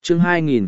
Chương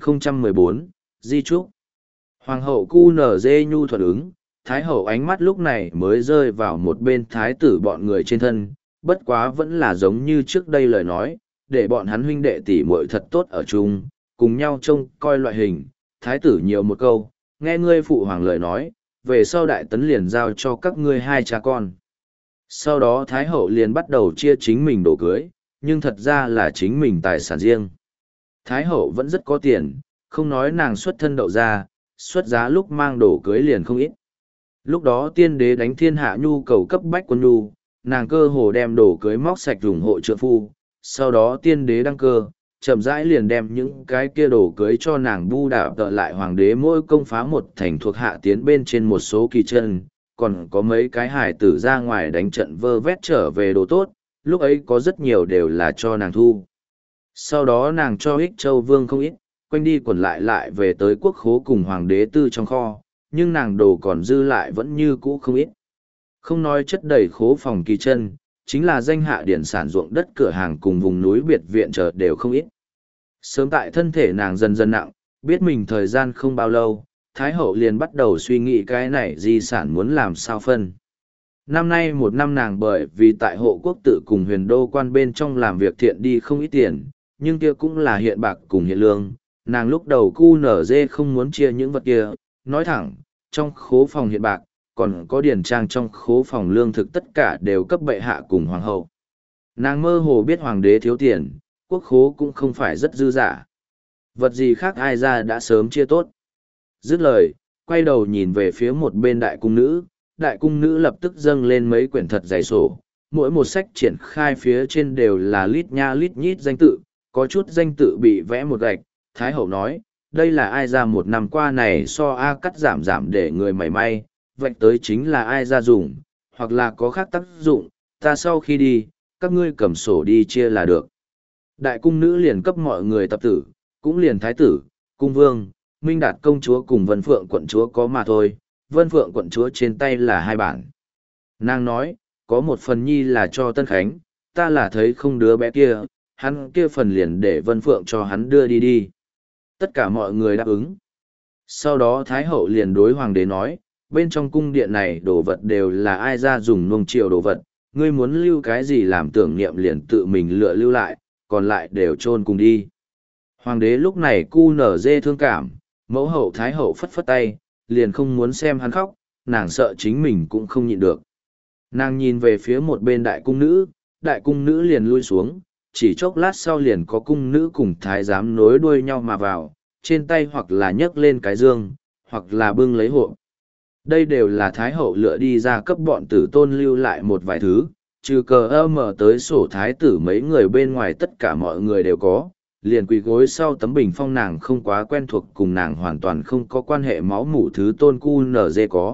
2014, Di Trúc. Hoàng hậu QNZ nhu thuận ứng, Thái hậu ánh mắt lúc này mới rơi vào một bên thái tử bọn người trên thân, bất quá vẫn là giống như trước đây lời nói, để bọn hắn huynh đệ tỷ muội thật tốt ở chung, cùng nhau trông coi loại hình. Thái tử nhiều một câu, nghe ngươi phụ hoàng lời nói, về sau đại tấn liền giao cho các ngươi hai cha con. Sau đó Thái hậu liền bắt đầu chia chính mình đồ cưới, nhưng thật ra là chính mình tài sản riêng. Thái hậu vẫn rất có tiền, không nói nàng xuất thân đậu ra, xuất giá lúc mang đồ cưới liền không ít. Lúc đó tiên đế đánh thiên hạ nhu cầu cấp bách quân nhu, nàng cơ hồ đem đồ cưới móc sạch ủng hộ trượng phu, sau đó tiên đế đăng cơ, chậm rãi liền đem những cái kia đồ cưới cho nàng bu đạp tợ lại hoàng đế mỗi công phá một thành thuộc hạ tiến bên trên một số kỳ chân, còn có mấy cái hải tử ra ngoài đánh trận vơ vét trở về đồ tốt, lúc ấy có rất nhiều đều là cho nàng thu. Sau đó nàng cho ích châu vương không ít, quanh đi quẩn lại về tới quốc khố cùng hoàng đế tư trong kho, nhưng nàng đồ còn dư lại vẫn như cũ không ít. Không nói chất đầy khố phòng kỳ chân, chính là danh hạ điển sản ruộng đất cửa hàng cùng vùng núi biệt viện chờ đều không ít. Sớm tại thân thể nàng dần dần nặng, biết mình thời gian không bao lâu, Thái hậu liền bắt đầu suy nghĩ cái này di sản muốn làm sao phân. Năm nay một năm nàng bởi vì tại hộ quốc tự cùng huyền đô quan bên trong làm việc thiện đi không ít tiền, nhưng kia cũng là hiện bạc cùng hiện lương. Nàng lúc đầu QNZ không muốn chia những vật kia, nói thẳng, trong khố phòng hiện bạc, còn có điển trang trong khố phòng lương thực tất cả đều cấp bệ hạ cùng hoàng hậu. Nàng mơ hồ biết hoàng đế thiếu tiền, quốc khố cũng không phải rất dư dả. Vật gì khác ai ra đã sớm chia tốt. Dứt lời, quay đầu nhìn về phía một bên đại cung nữ lập tức dâng lên mấy quyển thật dày sổ, mỗi một sách triển khai phía trên đều là lít nha lít nhít danh tự, có chút danh tự bị vẽ một gạch. Thái hậu nói, đây là ai ra một năm qua này so A cắt giảm để người mảy may, vạch tới chính là ai ra dùng, hoặc là có khác tác dụng, ta sau khi đi, các ngươi cầm sổ đi chia là được. Đại cung nữ liền cấp mọi người tập tử, cũng liền thái tử, cung vương, Minh Đạt công chúa cùng Vân Phượng quận chúa có mà thôi, Vân Phượng quận chúa trên tay là 2 bản. Nàng nói, có một phần nhi là cho Tân Khánh, ta là thấy không đứa bé kia, hắn kia phần liền để Vân Phượng cho hắn đưa đi. Tất cả mọi người đáp ứng. Sau đó Thái hậu liền đối hoàng đế nói, bên trong cung điện này đồ vật đều là ai ra dùng nuông chiều đồ vật, ngươi muốn lưu cái gì làm tưởng niệm liền tự mình lựa lưu lại, còn lại đều chôn cùng đi. Hoàng đế lúc này cu nở dê thương cảm, mẫu hậu Thái hậu phất phất tay, liền không muốn xem hắn khóc, nàng sợ chính mình cũng không nhịn được. Nàng nhìn về phía một bên đại cung nữ liền lui xuống, chỉ chốc lát sau liền có cung nữ cùng thái giám nối đuôi nhau mà vào, trên tay hoặc là nhấc lên cái dương, hoặc là bưng lấy hộ. Đây đều là Thái hậu lựa đi ra cấp bọn tử tôn lưu lại một vài thứ, trừ cờ mở tới sổ thái tử mấy người bên ngoài tất cả mọi người đều có, liền quỳ gối sau tấm bình phong nàng không quá quen thuộc cùng nàng hoàn toàn không có quan hệ máu mủ thứ tôn QNZ có.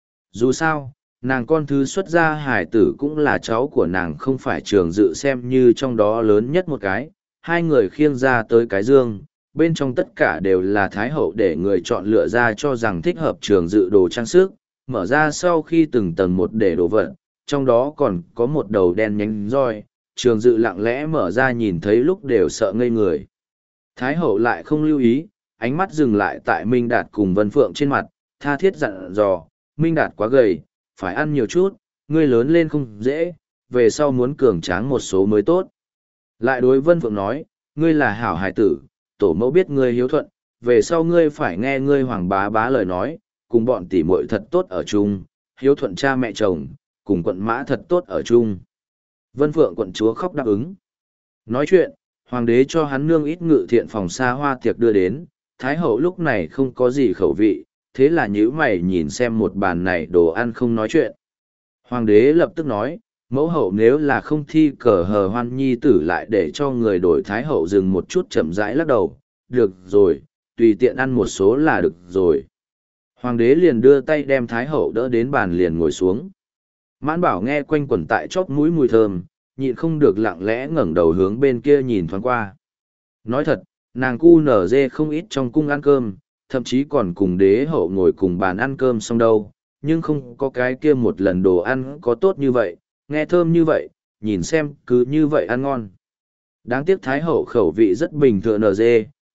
Dù sao, nàng con thứ xuất gia hải tử cũng là cháu của nàng không phải Trường Dự xem như trong đó lớn nhất một cái, hai người khiêng ra tới cái dương, bên trong tất cả đều là Thái hậu để người chọn lựa ra cho rằng thích hợp Trường Dự đồ trang sức, mở ra sau khi từng tầng một để đồ vật, trong đó còn có một đầu đen nhánh roi, Trường Dự lặng lẽ mở ra nhìn thấy lúc đều sợ ngây người. Thái hậu lại không lưu ý, ánh mắt dừng lại tại Minh Đạt cùng Vân Phượng trên mặt, tha thiết dặn dò, Minh Đạt quá gầy, phải ăn nhiều chút, ngươi lớn lên không dễ, về sau muốn cường tráng một số mới tốt. Lại đối Vân Phượng nói, ngươi là hảo hài tử, tổ mẫu biết ngươi hiếu thuận, về sau ngươi phải nghe ngươi hoàng bá lời nói, cùng bọn tỷ muội thật tốt ở chung, hiếu thuận cha mẹ chồng, cùng quận mã thật tốt ở chung. Vân Phượng quận chúa khóc đáp ứng. Nói chuyện, hoàng đế cho hắn nương ít ngự thiện phòng xa hoa tiệc đưa đến, Thái hậu lúc này không có gì khẩu vị, thế là nhíu mày nhìn xem một bàn này đồ ăn không nói chuyện. Hoàng đế lập tức nói, mẫu hậu nếu là không thi cờ hờ hoan nhi tử lại để cho người đổi Thái hậu dừng một chút chậm rãi lắc đầu, được rồi, tùy tiện ăn một số là được rồi. Hoàng đế liền đưa tay đem Thái hậu đỡ đến bàn liền ngồi xuống. Mãn Bảo nghe quanh quẩn tại chóp mũi mùi thơm, nhịn không được lặng lẽ ngẩng đầu hướng bên kia nhìn thoáng qua. Nói thật, nàng cu nở dê không ít trong cung ăn cơm, thậm chí còn cùng đế hậu ngồi cùng bàn ăn cơm xong đâu, nhưng không có cái kia một lần đồ ăn có tốt như vậy, nghe thơm như vậy, nhìn xem cứ như vậy ăn ngon. Đáng tiếc Thái hậu khẩu vị rất bình thường nở dê,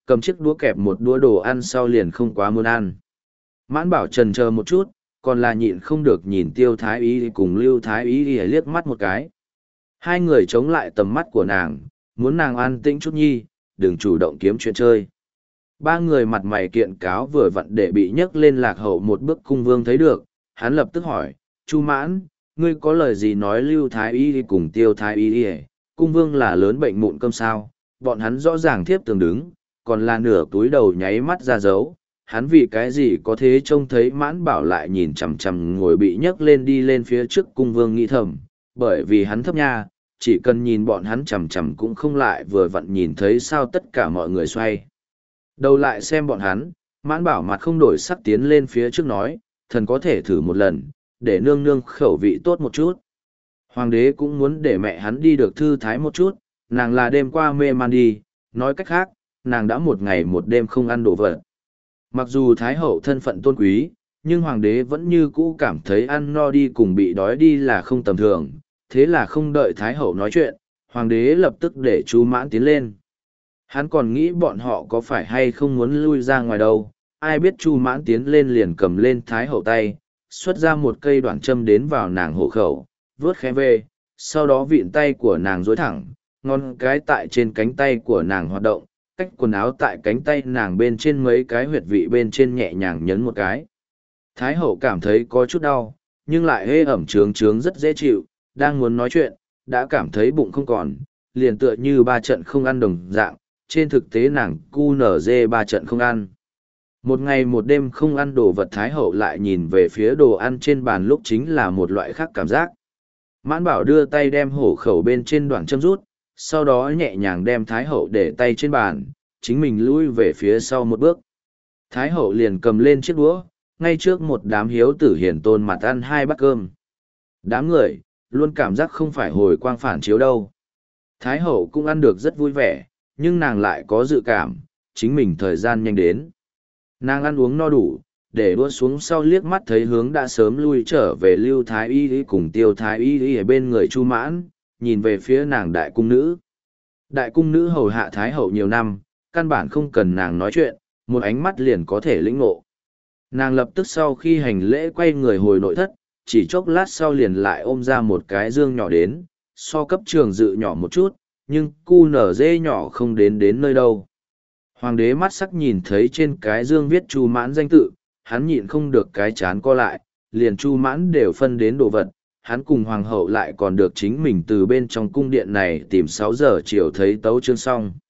cầm chiếc đũa kẹp một đũa đồ ăn sau liền không quá muốn ăn. Mãn Bảo chần chờ một chút, còn là nhịn không được nhìn Tiêu Thái Y cùng Lưu Thái Y liếc mắt một cái. Hai người chống lại tầm mắt của nàng, muốn nàng an tĩnh chút nhi, đừng chủ động kiếm chuyện chơi. Ba người mặt mày kiện cáo vừa vặn để bị nhấc lên Lạc Hậu một bước. Cung Vương thấy được, hắn lập tức hỏi, Chu Mãn, ngươi có lời gì nói Lưu Thái Y cùng Tiêu Thái Y? Cung Vương là lớn bệnh mụn cơm sao? Bọn hắn rõ ràng thiếp tường đứng, còn là nửa túi đầu nháy mắt ra dấu. Hắn vì cái gì có thế trông thấy Mãn Bảo lại nhìn chằm chằm ngồi bị nhấc lên đi lên phía trước. Cung Vương nghĩ thầm, bởi vì hắn thấp nha, chỉ cần nhìn bọn hắn chằm chằm cũng không lại vừa vặn nhìn thấy sao tất cả mọi người xoay đầu lại xem bọn hắn. Mãn Bảo mặt không đổi sắc tiến lên phía trước nói, thần có thể thử một lần, để nương nương khẩu vị tốt một chút. Hoàng đế cũng muốn để mẹ hắn đi được thư thái một chút, nàng là đêm qua mê man đi, nói cách khác, nàng đã một ngày một đêm không ăn đồ vật. Mặc dù thái hậu thân phận tôn quý, nhưng hoàng đế vẫn như cũ cảm thấy ăn no đi cùng bị đói đi là không tầm thường, thế là không đợi thái hậu nói chuyện, hoàng đế lập tức để Chu Mãn tiến lên. Hắn còn nghĩ bọn họ có phải hay không muốn lui ra ngoài đâu, ai biết Chu Mãn tiến lên liền cầm lên thái hậu tay, xuất ra một cây đoạn châm đến vào nàng hộ khẩu, vớt khẽ về, sau đó vịn tay của nàng duỗi thẳng, ngón cái tại trên cánh tay của nàng hoạt động, cách quần áo tại cánh tay nàng bên trên mấy cái huyệt vị bên trên nhẹ nhàng nhấn một cái. Thái hậu cảm thấy có chút đau, nhưng lại hê ẩm trướng trướng rất dễ chịu, đang muốn nói chuyện, đã cảm thấy bụng không còn, liền tựa như ba trận không ăn đồng dạng, trên thực tế nàng QNZ ba trận không ăn. Một ngày một đêm không ăn đồ vật Thái hậu lại nhìn về phía đồ ăn trên bàn lúc chính là một loại khác cảm giác. Mãn Bảo đưa tay đem hổ khẩu bên trên đoạn châm rút, sau đó nhẹ nhàng đem Thái hậu để tay trên bàn, chính mình lui về phía sau một bước. Thái hậu liền cầm lên chiếc đũa, ngay trước một đám hiếu tử hiền tôn mặt ăn hai bát cơm. Đám người, luôn cảm giác không phải hồi quang phản chiếu đâu. Thái hậu cũng ăn được rất vui vẻ, nhưng nàng lại có dự cảm, chính mình thời gian nhanh đến. Nàng ăn uống no đủ, để đua xuống sau liếc mắt thấy hướng đã sớm lui trở về Lưu Thái Y cùng Tiêu Thái Y ở bên người Chu Mãn, nhìn về phía nàng đại cung nữ. Đại cung nữ hầu hạ Thái hậu nhiều năm, căn bản không cần nàng nói chuyện, một ánh mắt liền có thể lĩnh ngộ. Nàng lập tức sau khi hành lễ quay người hồi nội thất, chỉ chốc lát sau liền lại ôm ra một cái dương nhỏ đến, so cấp trường dự nhỏ một chút, nhưng cu nở dê nhỏ không đến nơi đâu. Hoàng đế mắt sắc nhìn thấy trên cái dương viết Chu Mãn danh tự, hắn nhịn không được cái chán co lại, liền Chu Mãn đều phân đến đồ vật, hắn cùng hoàng hậu lại còn được chính mình từ bên trong cung điện này tìm 6 giờ chiều thấy tấu chương xong.